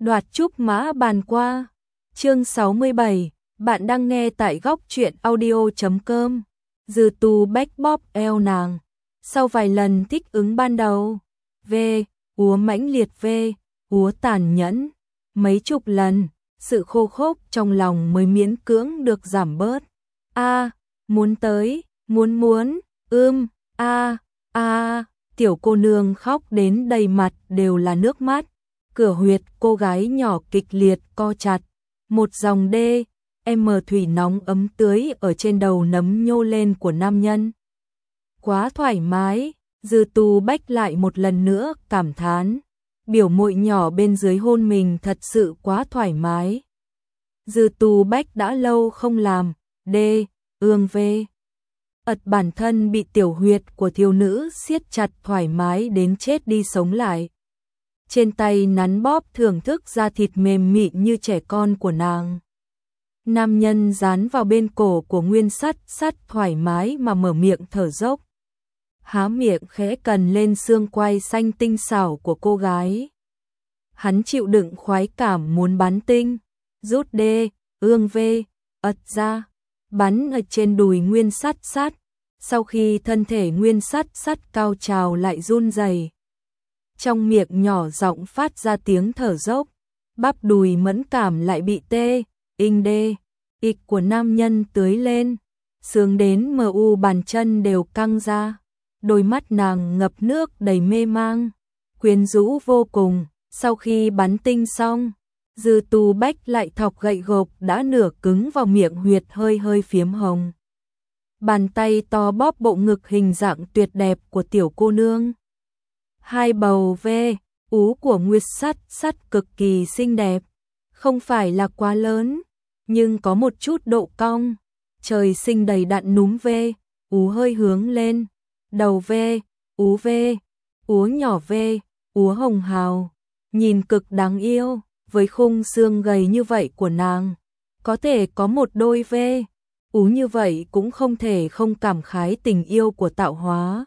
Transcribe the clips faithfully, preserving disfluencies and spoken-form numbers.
Đoạt trúc mã bàn qua. Chương sáu mươi bảy, bạn đang nghe tại góc truyện audio chấm com. Dư Tu Bách bóp eo nàng. Sau vài lần thích ứng ban đầu, V, úa mãnh liệt V, úa tàn nhẫn, mấy chục lần, sự khô khốc trong lòng mới miễn cưỡng được giảm bớt. A, muốn tới, muốn muốn, ưm, a, a, tiểu cô nương khóc đến đầy mặt đều là nước mắt. Cửa huyệt cô gái nhỏ kịch liệt co chặt, một dòng đê, em thủy nóng ấm tưới ở trên đầu nấm nhô lên của nam nhân. Quá thoải mái, Dư Tu Bách lại một lần nữa cảm thán, biểu muội nhỏ bên dưới hôn mình thật sự quá thoải mái. Dư Tu Bách đã lâu không làm, đê, ương V. ật bản thân bị tiểu huyệt của thiếu nữ siết chặt thoải mái đến chết đi sống lại. Trên tay nắn bóp thưởng thức da thịt mềm mịn như trẻ con của nàng. Nam nhân dán vào bên cổ của Nguyên Sắt Sắt thoải mái mà mở miệng thở dốc. Há miệng khẽ cần lên xương quai xanh tinh xảo của cô gái. Hắn chịu đựng khoái cảm muốn bắn tinh, rút đê, ương V, ật ra, bắn ở trên đùi Nguyên Sắt Sắt. Sau khi thân thể Nguyên Sắt Sắt cao trào lại run rẩy, trong miệng nhỏ giọng phát ra tiếng thở dốc, bắp đùi mẫn cảm lại bị tê, inh đê, ịch của nam nhân tưới lên, sướng đến mờ u bàn chân đều căng ra, đôi mắt nàng ngập nước đầy mê mang, quyến rũ vô cùng. Sau khi bắn tinh xong, Dư Tu Bách lại thọc gậy gộc đã nửa cứng vào miệng huyệt hơi hơi phiếm hồng. Bàn tay to bóp bộ ngực hình dạng tuyệt đẹp của tiểu cô nương. Hai bầu V, ú của Nguyệt Sắt Sắt cực kỳ xinh đẹp, không phải là quá lớn, nhưng có một chút độ cong, trời sinh đầy đặn núm V, ú hơi hướng lên, đầu V, ú V, úa nhỏ V, úa hồng hào, nhìn cực đáng yêu, với khung xương gầy như vậy của nàng, có thể có một đôi V, ú như vậy cũng không thể không cảm khái tình yêu của tạo hóa.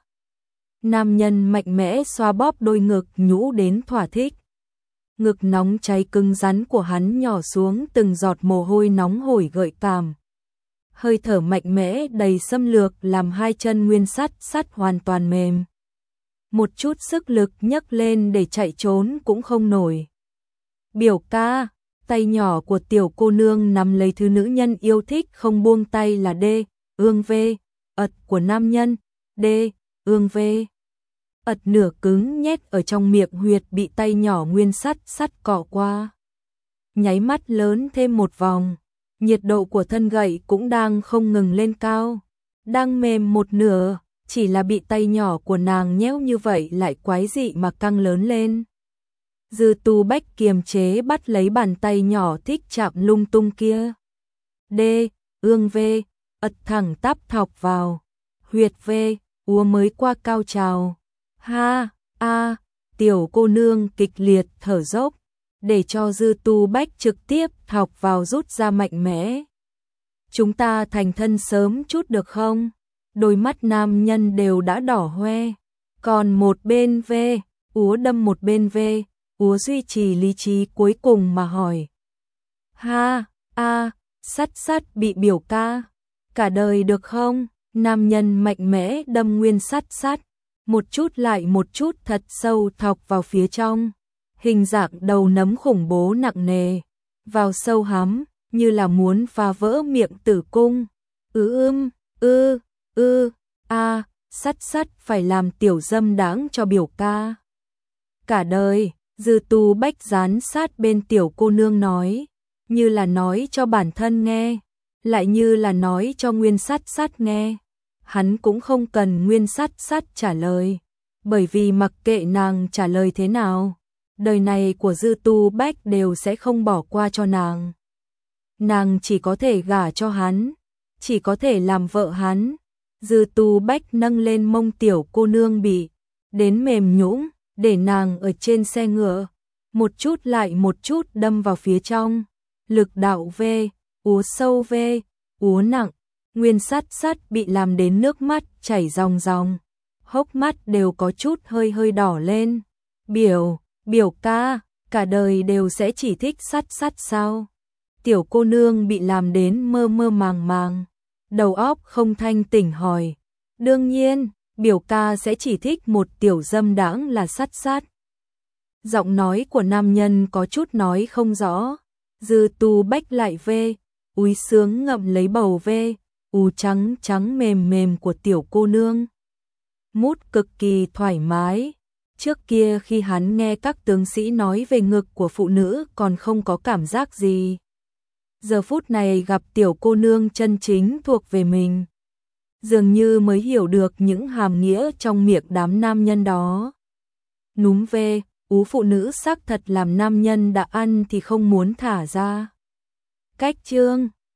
Nam nhân mạnh mẽ xoa bóp đôi ngực nhũ đến thỏa thích. Ngực nóng cháy cứng rắn của hắn nhỏ xuống từng giọt mồ hôi nóng hổi gợi cảm. Hơi thở mạnh mẽ đầy xâm lược làm hai chân Nguyên Sắt Sắt hoàn toàn mềm. Một chút sức lực nhấc lên để chạy trốn cũng không nổi. Biểu ca, tay nhỏ của tiểu cô nương nắm lấy thứ nữ nhân yêu thích không buông tay là đê, ương V, ật của nam nhân, đê, ương V. ật nửa cứng nhét ở trong miệng huyệt bị tay nhỏ Nguyên Sắt Sắt cọ qua. Nháy mắt lớn thêm một vòng, nhiệt độ của thân gậy cũng đang không ngừng lên cao, đang mềm một nửa, chỉ là bị tay nhỏ của nàng nhéo như vậy lại quái dị mà căng lớn lên. Dư Tu Bách kiềm chế bắt lấy bàn tay nhỏ thích chạm lung tung kia. Đê, ương V, ật thẳng tắp thọc vào, huyệt V, úa mới qua cao trào. Ha, a, tiểu cô nương kịch liệt thở dốc, để cho Dư Tu Bách trực tiếp thọc vào rút ra mạnh mẽ. Chúng ta thành thân sớm chút được không? Đôi mắt nam nhân đều đã đỏ hoe, còn một bên V, úa đâm một bên V, úa duy trì lý trí cuối cùng mà hỏi. Ha, a, Sắt Sắt bị biểu ca, cả đời được không? Nam nhân mạnh mẽ đâm Nguyên Sắt Sắt, một chút lại một chút thật sâu thọc vào phía trong, hình dạng đầu nấm khủng bố nặng nề, vào sâu hắm, như là muốn phá vỡ miệng tử cung. Ư ưm, ư, ư, a, Sắt Sắt phải làm tiểu dâm đáng cho biểu ca. Cả đời, Dư Tu Bách dán sát bên tiểu cô nương nói, như là nói cho bản thân nghe, lại như là nói cho Nguyên Sắt Sắt nghe. Hắn cũng không cần Nguyên Sắt Sắt trả lời, bởi vì mặc kệ nàng trả lời thế nào, đời này của Dư Tu Bách đều sẽ không bỏ qua cho nàng. Nàng chỉ có thể gả cho hắn, chỉ có thể làm vợ hắn. Dư Tu Bách nâng lên mông tiểu cô nương bị đến mềm nhũn, để nàng ở trên xe ngựa, một chút lại một chút đâm vào phía trong, lực đạo V, úa sâu V, úa nặng. Nguyên Sắt Sắt bị làm đến nước mắt chảy ròng ròng, hốc mắt đều có chút hơi hơi đỏ lên. Biểu, biểu ca, cả đời đều sẽ chỉ thích sắt sắt sao? Tiểu cô nương bị làm đến mơ mơ màng màng, đầu óc không thanh tỉnh hỏi. Đương nhiên, biểu ca sẽ chỉ thích một tiểu dâm đãng là sắt sắt. Giọng nói của nam nhân có chút nói không rõ. Dư Tu Bách lại vê, úi sướng ngậm lấy bầu vê, u trắng trắng mềm mềm của tiểu cô nương. Mút cực kỳ thoải mái. Trước kia khi hắn nghe các tướng sĩ nói về ngực của phụ nữ còn không có cảm giác gì. Giờ phút này gặp tiểu cô nương chân chính thuộc về mình, dường như mới hiểu được những hàm nghĩa trong miệng đám nam nhân đó. Núm vê, ú phụ nữ xác thật làm nam nhân đã ăn thì không muốn thả ra. Cách chương